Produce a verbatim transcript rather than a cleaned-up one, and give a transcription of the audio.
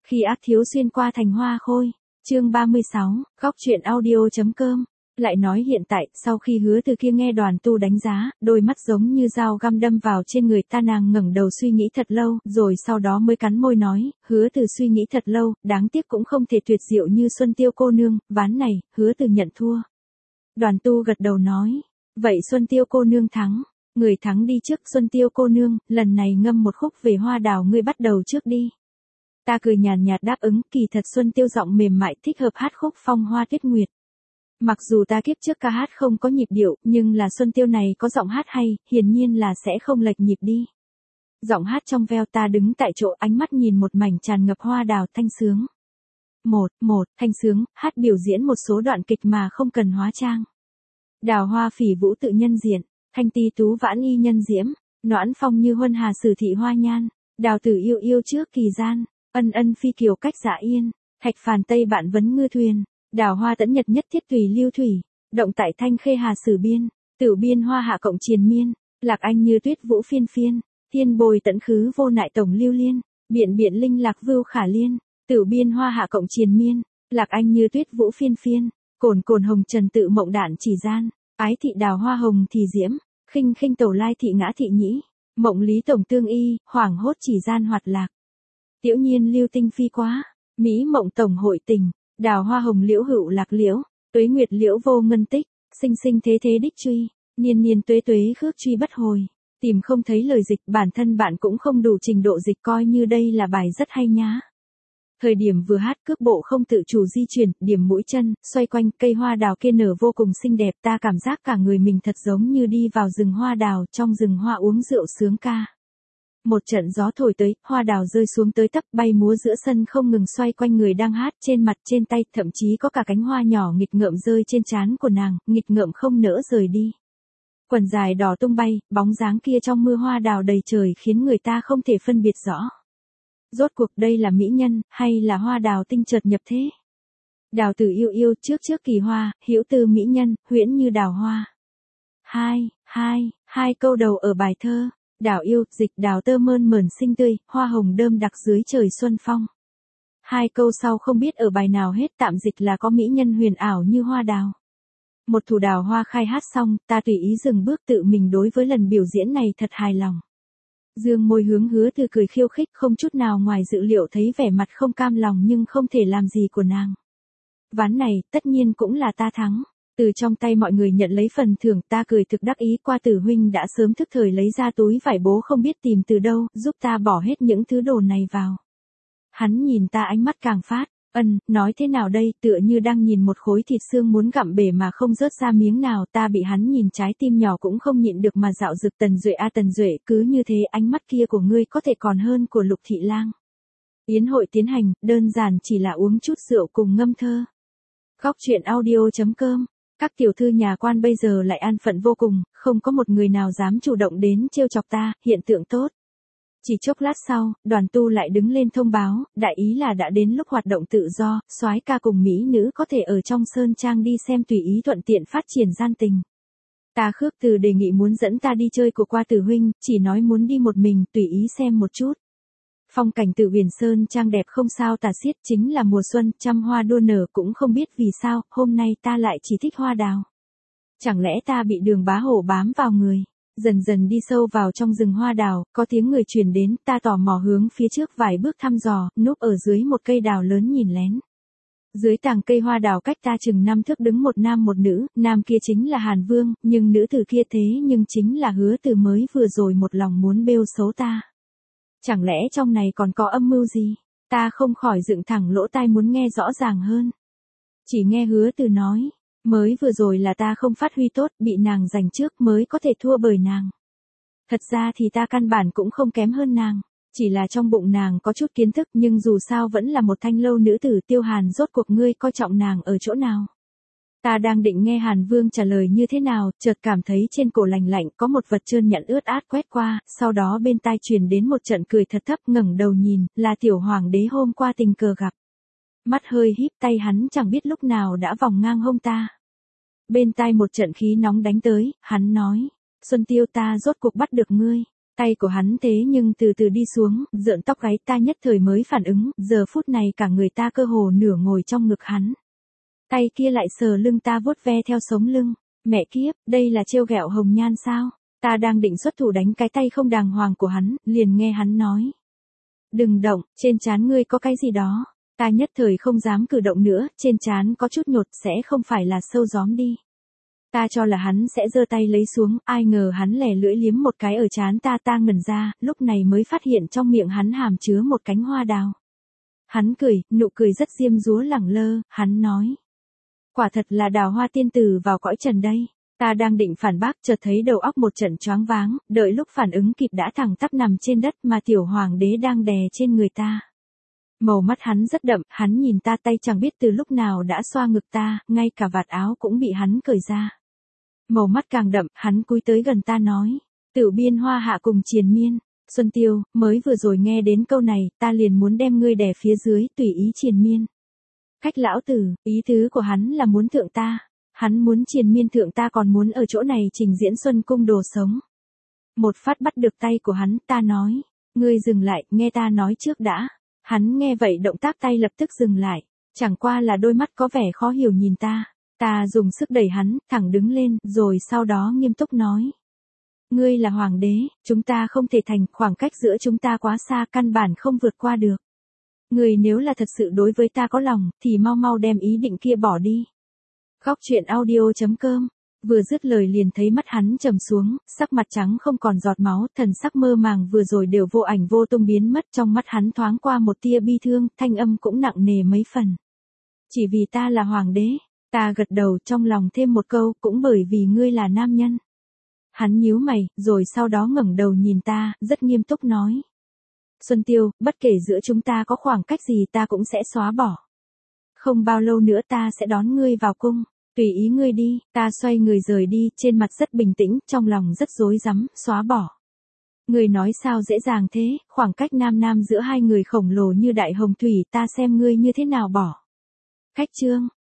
Khi ác thiếu xuyên qua thành hoa khôi. Chương ba mươi sáu, góc truyện audio.com. Lại nói hiện tại, sau khi Hứa Từ kia nghe Đoàn Tu đánh giá, đôi mắt giống như dao găm đâm vào trên người ta, nàng ngẩng đầu suy nghĩ thật lâu, rồi sau đó mới cắn môi nói, Hứa Từ suy nghĩ thật lâu, đáng tiếc cũng không thể tuyệt diệu như Xuân Tiêu cô nương, ván này, Hứa Từ nhận thua. Đoàn Tu gật đầu nói, vậy Xuân Tiêu cô nương thắng, người thắng đi trước. Xuân Tiêu cô nương, lần này ngâm một khúc về hoa đào, ngươi bắt đầu trước đi. Ta cười nhàn nhạt đáp ứng, kỳ thật Xuân Tiêu giọng mềm mại thích hợp hát khúc Phong Hoa Tuyết Nguyệt. Mặc dù ta kiếp trước ca hát không có nhịp điệu, nhưng là Xuân Tiêu này có giọng hát hay, hiển nhiên là sẽ không lệch nhịp đi. Giọng hát trong veo, ta đứng tại chỗ, ánh mắt nhìn một mảnh tràn ngập hoa đào thanh sướng. Một, một, thanh sướng, hát biểu diễn một số đoạn kịch mà không cần hóa trang. Đào hoa phỉ vũ tự nhân diện, thanh ti tú vãn y nhân diễm, noãn phong như huân hà sử thị hoa nhan, đào tử yêu yêu trước kỳ gian, ân ân phi kiều cách dạ yên, thạch phàn tây bạn vấn ngư thuyền, đào hoa tẫn nhật nhất thiết tùy lưu thủy, động tại thanh khê hà sử biên, tử biên hoa hạ cộng triền miên, lạc anh như tuyết vũ phiên phiên, thiên bồi tẫn khứ vô nại tổng lưu liên, biện biện linh lạc vưu khả liên, tử biên hoa hạ cộng triền miên, lạc anh như tuyết vũ phiên phiên, cồn cồn hồng trần tự mộng đản chỉ gian, ái thị đào hoa hồng thì diễm, khinh khinh tẩu lai thị ngã thị nhĩ, mộng lý tổng tương y, hoảng hốt chỉ gian hoạt lạc. Tiểu nhiên lưu tinh phi quá, mỹ mộng tổng hội tình, đào hoa hồng liễu hữu lạc liễu, tuế nguyệt liễu vô ngân tích, sinh sinh thế thế đích truy, niên niên tuế tuế khước truy bất hồi, tìm không thấy lời dịch, bản thân bạn cũng không đủ trình độ dịch, coi như đây là bài rất hay nhá. Thời điểm vừa hát, cước bộ không tự chủ di chuyển, điểm mũi chân, xoay quanh, cây hoa đào kia nở vô cùng xinh đẹp, ta cảm giác cả người mình thật giống như đi vào rừng hoa đào, trong rừng hoa uống rượu sướng ca. Một trận gió thổi tới, hoa đào rơi xuống tới tấp, bay múa giữa sân không ngừng xoay quanh người đang hát, trên mặt trên tay, thậm chí có cả cánh hoa nhỏ nghịch ngợm rơi trên trán của nàng, nghịch ngợm không nỡ rời đi. Quần dài đỏ tung bay, bóng dáng kia trong mưa hoa đào đầy trời khiến người ta không thể phân biệt rõ. Rốt cuộc đây là mỹ nhân, hay là hoa đào tinh chợt nhập thế? Đào tử yêu yêu trước trước kỳ hoa, hữu tư mỹ nhân, huyễn như đào hoa. Hai, hai, hai câu đầu ở bài thơ. Đào yêu, dịch đào tơ mơn mởn xinh tươi, hoa hồng đơm đặc dưới trời xuân phong. Hai câu sau không biết ở bài nào hết, tạm dịch là có mỹ nhân huyền ảo như hoa đào. Một thủ đào hoa khai hát xong, ta tùy ý dừng bước, tự mình đối với lần biểu diễn này thật hài lòng. Dương môi hướng Hứa Từ cười khiêu khích, không chút nào ngoài dự liệu thấy vẻ mặt không cam lòng nhưng không thể làm gì của nàng. Ván này, tất nhiên cũng là ta thắng. Từ trong tay mọi người nhận lấy phần thưởng, ta cười thực đắc ý, qua Tử huynh đã sớm thức thời lấy ra túi vải bố không biết tìm từ đâu, giúp ta bỏ hết những thứ đồ này vào. Hắn nhìn ta ánh mắt càng phát, ân, nói thế nào đây, tựa như đang nhìn một khối thịt xương muốn gặm bể mà không rớt ra miếng nào. Ta bị hắn nhìn trái tim nhỏ cũng không nhịn được mà dạo dực. Tần Duệ a Tần Duệ, cứ như thế ánh mắt kia của ngươi có thể còn hơn của Lục Thị Lang. Yến hội tiến hành, đơn giản chỉ là uống chút rượu cùng ngâm thơ. Góc truyện audio.com. Các tiểu thư nhà quan bây giờ lại an phận vô cùng, không có một người nào dám chủ động đến trêu chọc ta, hiện tượng tốt. Chỉ chốc lát sau, Đoàn Tu lại đứng lên thông báo, đại ý là đã đến lúc hoạt động tự do, soái ca cùng mỹ nữ có thể ở trong sơn trang đi xem tùy ý, thuận tiện phát triển gian tình. Ta khước từ đề nghị muốn dẫn ta đi chơi của qua Tử huynh, chỉ nói muốn đi một mình, tùy ý xem một chút. Phong cảnh Tử Huyền Sơn trang đẹp không sao tả xiết, chính là mùa xuân, trăm hoa đua nở, cũng không biết vì sao, hôm nay ta lại chỉ thích hoa đào. Chẳng lẽ ta bị Đường Bá Hổ bám vào người? Dần dần đi sâu vào trong rừng hoa đào, có tiếng người truyền đến, ta tò mò hướng phía trước vài bước thăm dò, núp ở dưới một cây đào lớn nhìn lén. Dưới tàng cây hoa đào cách ta chừng năm thước đứng một nam một nữ, nam kia chính là Hàn Vương, nhưng nữ tử kia thế nhưng chính là Hứa Từ mới vừa rồi một lòng muốn bêu xấu ta. Chẳng lẽ trong này còn có âm mưu gì? Ta không khỏi dựng thẳng lỗ tai muốn nghe rõ ràng hơn. Chỉ nghe Hứa Từ nói, mới vừa rồi là ta không phát huy tốt, bị nàng giành trước mới có thể thua bởi nàng. Thật ra thì ta căn bản cũng không kém hơn nàng, chỉ là trong bụng nàng có chút kiến thức, nhưng dù sao vẫn là một thanh lâu nữ tử. Tiêu Hàn, rốt cuộc ngươi coi trọng nàng ở chỗ nào? Ta đang định nghe Hàn Vương trả lời như thế nào, chợt cảm thấy trên cổ lành lạnh có một vật trơn nhẵn ướt át quét qua, sau đó bên tai truyền đến một trận cười thật thấp, ngẩng đầu nhìn, là tiểu hoàng đế hôm qua tình cờ gặp. Mắt hơi híp, tay hắn chẳng biết lúc nào đã vòng ngang hông ta. Bên tai một trận khí nóng đánh tới, hắn nói, Xuân Tiêu, ta rốt cuộc bắt được ngươi. Tay của hắn thế nhưng từ từ đi xuống, rợn tóc gáy, ta nhất thời mới phản ứng, giờ phút này cả người ta cơ hồ nửa ngồi trong ngực hắn. Tay kia lại sờ lưng ta vuốt ve theo sống lưng, mẹ kiếp, đây là trêu ghẹo Hồng Nhan sao? Ta đang định xuất thủ đánh cái tay không đàng hoàng của hắn, liền nghe hắn nói. Đừng động, trên trán ngươi có cái gì đó. Ta nhất thời không dám cử động nữa, trên trán có chút nhột sẽ không phải là sâu gióm đi. Ta cho là hắn sẽ giơ tay lấy xuống, ai ngờ hắn lẻ lưỡi liếm một cái ở trán ta ta ngẩn ra, lúc này mới phát hiện trong miệng hắn hàm chứa một cánh hoa đào. Hắn cười, nụ cười rất diêm dúa lẳng lơ, hắn nói. Quả thật là đào hoa tiên tử vào cõi trần đây. Ta đang định phản bác chợt thấy đầu óc một trận choáng váng, đợi lúc phản ứng kịp đã thẳng tắp nằm trên đất mà tiểu hoàng đế đang đè trên người ta. Màu mắt hắn rất đậm, hắn nhìn ta tay chẳng biết từ lúc nào đã xoa ngực ta, ngay cả vạt áo cũng bị hắn cởi ra. Màu mắt càng đậm, hắn cúi tới gần ta nói, Tử biên hoa hạ cùng triền miên, Xuân Tiêu, mới vừa rồi nghe đến câu này, ta liền muốn đem ngươi đè phía dưới, tùy ý triền miên. Khách lão tử, ý tứ của hắn là muốn thượng ta, hắn muốn triền miên thượng ta còn muốn ở chỗ này trình diễn Xuân Cung đồ sống. Một phát bắt được tay của hắn, ta nói, ngươi dừng lại, nghe ta nói trước đã. Hắn nghe vậy động tác tay lập tức dừng lại, chẳng qua là đôi mắt có vẻ khó hiểu nhìn ta. Ta dùng sức đẩy hắn, thẳng đứng lên, rồi sau đó nghiêm túc nói. Ngươi là hoàng đế, chúng ta không thể thành, khoảng cách giữa chúng ta quá xa, căn bản không vượt qua được. Ngươi nếu là thật sự đối với ta có lòng, thì mau mau đem ý định kia bỏ đi. Góc truyện audio chấm com. Vừa dứt lời liền thấy mắt hắn trầm xuống, sắc mặt trắng không còn giọt máu, thần sắc mơ màng vừa rồi đều vô ảnh vô tung biến mất, trong mắt hắn thoáng qua một tia bi thương, thanh âm cũng nặng nề mấy phần. Chỉ vì ta là hoàng đế, ta gật đầu trong lòng thêm một câu, cũng bởi vì ngươi là nam nhân. Hắn nhíu mày, rồi sau đó ngẩng đầu nhìn ta, rất nghiêm túc nói. Xuân Tiêu, bất kể giữa chúng ta có khoảng cách gì ta cũng sẽ xóa bỏ. Không bao lâu nữa ta sẽ đón ngươi vào cung. Tùy ý ngươi đi, ta xoay người rời đi, trên mặt rất bình tĩnh, trong lòng rất rối rắm, xóa bỏ. Ngươi nói sao dễ dàng thế, khoảng cách nam nam giữa hai người khổng lồ như đại hồng thủy, ta xem ngươi như thế nào bỏ. Khách trương,